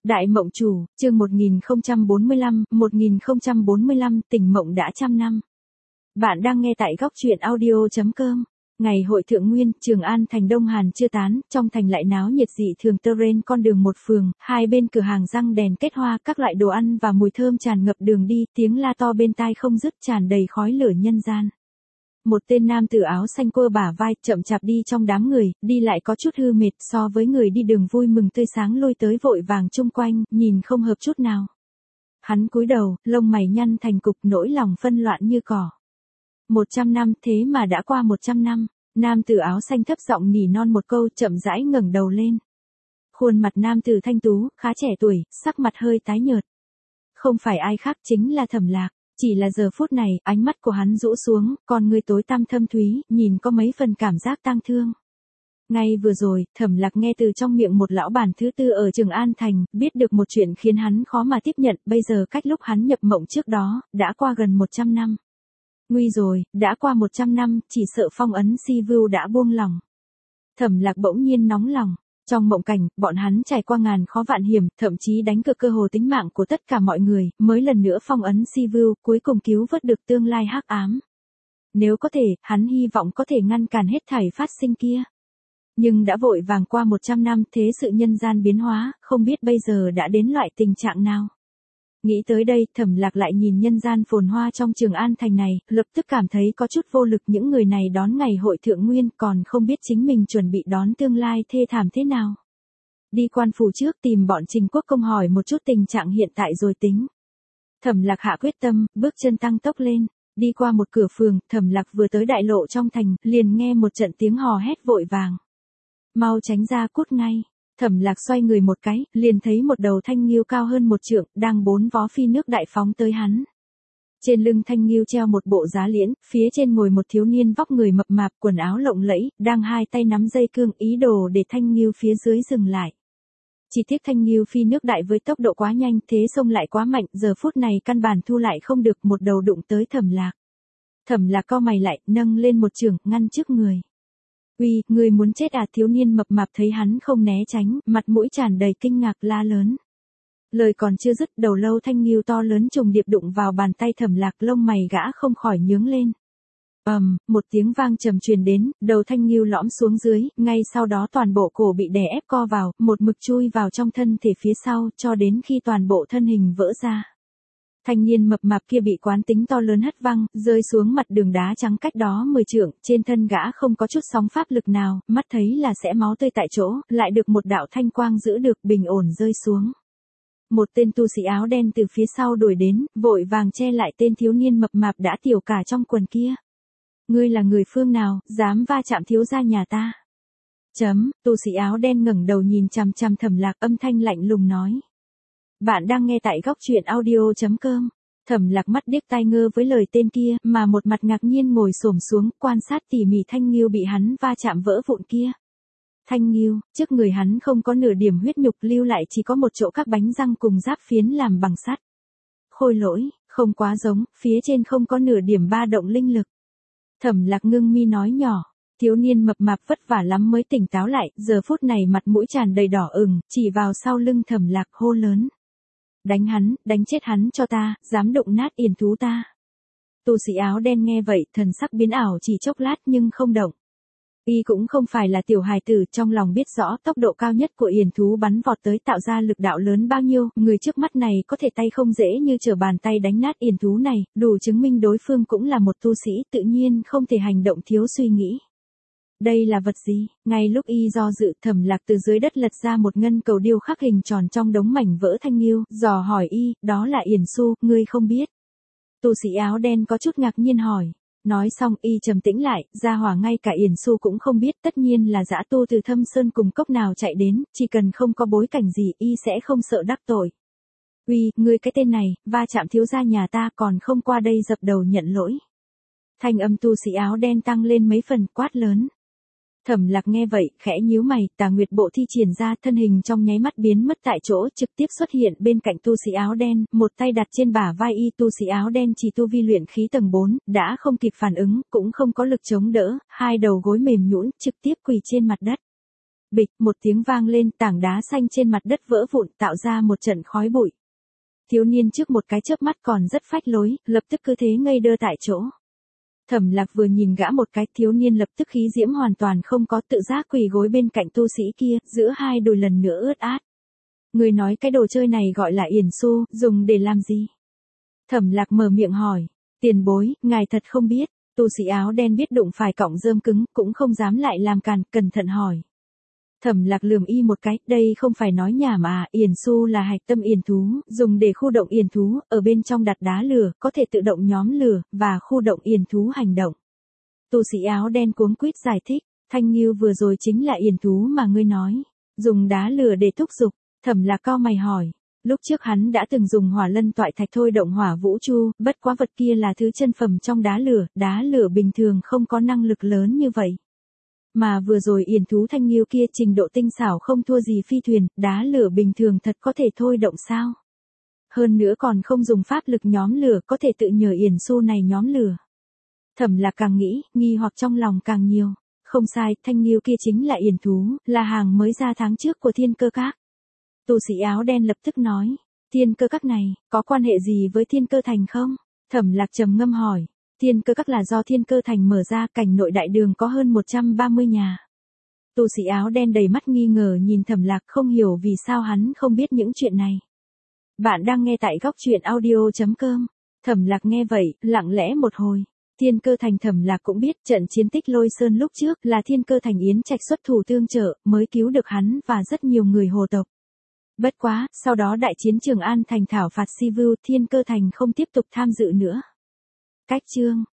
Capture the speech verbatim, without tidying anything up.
Đại mộng chủ, chương một nghìn không trăm bốn mươi lăm, một nghìn không trăm bốn mươi lăm, tình mộng đã trăm năm. Bạn đang nghe tại góc truyện audio chấm com. Ngày hội thượng nguyên, Trường An thành Đông Hàn chưa tán, trong thành lại náo nhiệt dị thường tơ rên con đường một phường, hai bên cửa hàng răng đèn kết hoa, các loại đồ ăn và mùi thơm tràn ngập đường đi, tiếng la to bên tai không dứt tràn đầy khói lửa nhân gian. Một tên nam tử áo xanh quơ bả vai, chậm chạp đi trong đám người, đi lại có chút hư mệt so với người đi đường vui mừng tươi sáng lôi tới vội vàng chung quanh, nhìn không hợp chút nào. Hắn cúi đầu, lông mày nhăn thành cục, nỗi lòng phân loạn như cỏ. Một trăm năm, thế mà đã qua một trăm năm, nam tử áo xanh thấp giọng nỉ non một câu, chậm rãi ngẩng đầu lên. Khuôn mặt nam tử thanh tú, khá trẻ tuổi, sắc mặt hơi tái nhợt. Không phải ai khác chính là Thẩm Lạc. Chỉ là giờ phút này, ánh mắt của hắn rũ xuống, con ngươi tối tăm thâm thúy, nhìn có mấy phần cảm giác tang thương. Ngay vừa rồi, Thẩm Lạc nghe từ trong miệng một lão bản thứ tư ở Trường An Thành, biết được một chuyện khiến hắn khó mà tiếp nhận, bây giờ cách lúc hắn nhập mộng trước đó, đã qua gần một trăm năm. Nguy rồi, đã qua một trăm năm, chỉ sợ phong ấn si vưu đã buông lỏng. Thẩm Lạc bỗng nhiên nóng lòng. Trong mộng cảnh, bọn hắn trải qua ngàn khó vạn hiểm, thậm chí đánh cược cơ hồ tính mạng của tất cả mọi người, mới lần nữa phong ấn si vưu, cuối cùng cứu vớt được tương lai hắc ám. Nếu có thể, hắn hy vọng có thể ngăn cản hết thảy phát sinh kia. Nhưng đã vội vàng qua một trăm năm, thế sự nhân gian biến hóa, không biết bây giờ đã đến loại tình trạng nào. Nghĩ tới đây, Thẩm Lạc lại nhìn nhân gian phồn hoa trong Trường An Thành này, lập tức cảm thấy có chút vô lực, những người này đón ngày hội thượng nguyên còn không biết chính mình chuẩn bị đón tương lai thê thảm thế nào. Đi quan phủ trước tìm bọn Trình Quốc Công hỏi một chút tình trạng hiện tại rồi tính. Thẩm Lạc hạ quyết tâm, bước chân tăng tốc lên, đi qua một cửa phường, Thẩm Lạc vừa tới đại lộ trong thành, liền nghe một trận tiếng hò hét vội vàng. Mau tránh ra, cút ngay. Thẩm Lạc xoay người một cái, liền thấy một đầu thanh nghêu cao hơn một trượng, đang bốn vó phi nước đại phóng tới hắn. Trên lưng thanh nghêu treo một bộ giá liễn, phía trên ngồi một thiếu niên vóc người mập mạp, quần áo lộng lẫy, đang hai tay nắm dây cương, ý đồ để thanh nghêu phía dưới dừng lại. Chỉ tiếc thanh nghêu phi nước đại với tốc độ quá nhanh, thế xông lại quá mạnh, giờ phút này căn bản thu lại không được, một đầu đụng tới Thẩm Lạc. Thẩm Lạc cau mày lại, nâng lên một chưởng, ngăn trước người. Uy, người muốn chết à? Thiếu niên mập mạp thấy hắn không né tránh, mặt mũi tràn đầy kinh ngạc la lớn. Lời còn chưa dứt, đầu lâu thanh nghêu to lớn trùng điệp đụng vào bàn tay Thẩm Lạc, lông mày gã không khỏi nhướng lên. Ầm, um, một tiếng vang trầm truyền đến, đầu thanh nghêu lõm xuống dưới, ngay sau đó toàn bộ cổ bị đè ép co vào, một mực chui vào trong thân thể phía sau, cho đến khi toàn bộ thân hình vỡ ra. Thanh niên mập mạp kia bị quán tính to lớn hất văng, rơi xuống mặt đường đá trắng cách đó mười trượng, trên thân gã không có chút sóng pháp lực nào, mắt thấy là sẽ máu tươi tại chỗ, lại được một đạo thanh quang giữ được, bình ổn rơi xuống. Một tên tu sĩ áo đen từ phía sau đuổi đến, vội vàng che lại tên thiếu niên mập mạp đã tiểu cả trong quần kia. Ngươi là người phương nào, dám va chạm thiếu gia nhà ta? Chấm, tu sĩ áo đen ngẩng đầu nhìn chằm chằm Thẩm Lạc, âm thanh lạnh lùng nói. Bạn đang nghe tại góc truyện audio chấm com. Thẩm Lạc mắt điếc tai ngơ với lời tên kia, mà một mặt ngạc nhiên ngồi xổm xuống, quan sát tỉ mỉ thanh nghêu bị hắn va chạm vỡ vụn kia. Thanh nghêu, trước người hắn không có nửa điểm huyết nhục, lưu lại chỉ có một chỗ các bánh răng cùng giáp phiến làm bằng sắt. Khôi lỗi, không quá giống, phía trên không có nửa điểm ba động linh lực. Thẩm Lạc ngưng mi nói nhỏ. Thiếu niên mập mạp vất vả lắm mới tỉnh táo lại, giờ phút này mặt mũi tràn đầy đỏ ửng, chỉ vào sau lưng Thẩm Lạc hô lớn. Đánh hắn, đánh chết hắn cho ta, dám động nát yển thú ta. Tu sĩ áo đen nghe vậy, thần sắc biến ảo chỉ chốc lát nhưng không động. Y cũng không phải là tiểu hài tử, trong lòng biết rõ tốc độ cao nhất của yển thú bắn vọt tới tạo ra lực đạo lớn bao nhiêu, người trước mắt này có thể tay không dễ như trở bàn tay đánh nát yển thú này, đủ chứng minh đối phương cũng là một tu sĩ, tự nhiên không thể hành động thiếu suy nghĩ. Đây là vật gì? Ngay lúc y do dự, Thẩm Lạc từ dưới đất lật ra một ngân cầu điêu khắc hình tròn trong đống mảnh vỡ thanh nghêu, dò hỏi y, đó là yển su, ngươi không biết. Tu sĩ áo đen có chút ngạc nhiên hỏi. Nói xong y trầm tĩnh lại, gia hỏa ngay cả yển su cũng không biết, tất nhiên là dã tu từ thâm sơn cùng cốc nào chạy đến, chỉ cần không có bối cảnh gì y sẽ không sợ đắc tội. Uy, ngươi cái tên này, va chạm thiếu gia nhà ta còn không qua đây dập đầu nhận lỗi. Thanh âm tu sĩ áo đen tăng lên mấy phần, quát lớn. Thẩm Lạc nghe vậy, khẽ nhíu mày, Tà Nguyệt bộ thi triển ra, thân hình trong nháy mắt biến mất tại chỗ, trực tiếp xuất hiện bên cạnh tu sĩ áo đen, một tay đặt trên bả vai y. Tu sĩ áo đen chỉ tu vi luyện khí tầng bốn, đã không kịp phản ứng, cũng không có lực chống đỡ, hai đầu gối mềm nhũn, trực tiếp quỳ trên mặt đất. bịch, một tiếng vang lên, tảng đá xanh trên mặt đất vỡ vụn tạo ra một trận khói bụi. Thiếu niên trước một cái chớp mắt còn rất phách lối, lập tức cứ thế ngây đơ tại chỗ. Thẩm Lạc vừa nhìn gã một cái, thiếu niên lập tức khí diễm hoàn toàn không có, tự giác quỳ gối bên cạnh tu sĩ kia, giữa hai đùi lần nữa ướt át. Người nói cái đồ chơi này gọi là yển xu, dùng để làm gì? Thẩm Lạc mở miệng hỏi. Tiền bối, ngài thật không biết. Tu sĩ áo đen biết đụng phải cọng rơm cứng, cũng không dám lại làm càn, cẩn thận hỏi. Thẩm Lạc lườm y một cái, đây không phải nói nhảm à, yển xu là hạch tâm yển thú, dùng để khu động yển thú, ở bên trong đặt đá lửa, có thể tự động nhóm lửa, và khu động yển thú hành động. Tu sĩ áo đen cuống quýt giải thích, Thanh Ngưu vừa rồi chính là yển thú mà ngươi nói. Dùng đá lửa để thúc giục. Thẩm Lạc cau mày hỏi. Lúc trước hắn đã từng dùng hỏa lân toại thạch thôi động hỏa vũ chu, bất quá vật kia là thứ chân phẩm trong đá lửa, đá lửa bình thường không có năng lực lớn như vậy. Mà vừa rồi yển thú Thanh Ngưu kia trình độ tinh xảo không thua gì phi thuyền, đá lửa bình thường thật có thể thôi động sao? Hơn nữa còn không dùng pháp lực nhóm lửa, có thể tự nhờ yển xu này nhóm lửa. Thẩm Lạc càng nghĩ, nghi hoặc trong lòng càng nhiều. Không sai, Thanh Ngưu kia chính là yển thú, là hàng mới ra tháng trước của Thiên Cơ Các. Tu sĩ áo đen lập tức nói, Thiên Cơ Các này, có quan hệ gì với Thiên Cơ Thành không? Thẩm Lạc trầm ngâm hỏi, Thiên Cơ Các là do Thiên Cơ Thành mở ra, cảnh nội đại đường có hơn một trăm ba mươi nhà. Tu sĩ áo đen đầy mắt nghi ngờ nhìn Thẩm Lạc, không hiểu vì sao hắn không biết những chuyện này. Bạn đang nghe tại góc truyện audio chấm com. Thẩm Lạc nghe vậy, lặng lẽ một hồi. Thiên Cơ Thành Thẩm Lạc cũng biết, trận chiến Tích Lôi Sơn lúc trước là Thiên Cơ Thành Yến Trạch xuất thủ tương trợ, mới cứu được hắn và rất nhiều người hồ tộc. Bất quá, sau đó đại chiến Trường An Thành thảo phạt Si Vưu, Thiên Cơ Thành không tiếp tục tham dự nữa. Cách chương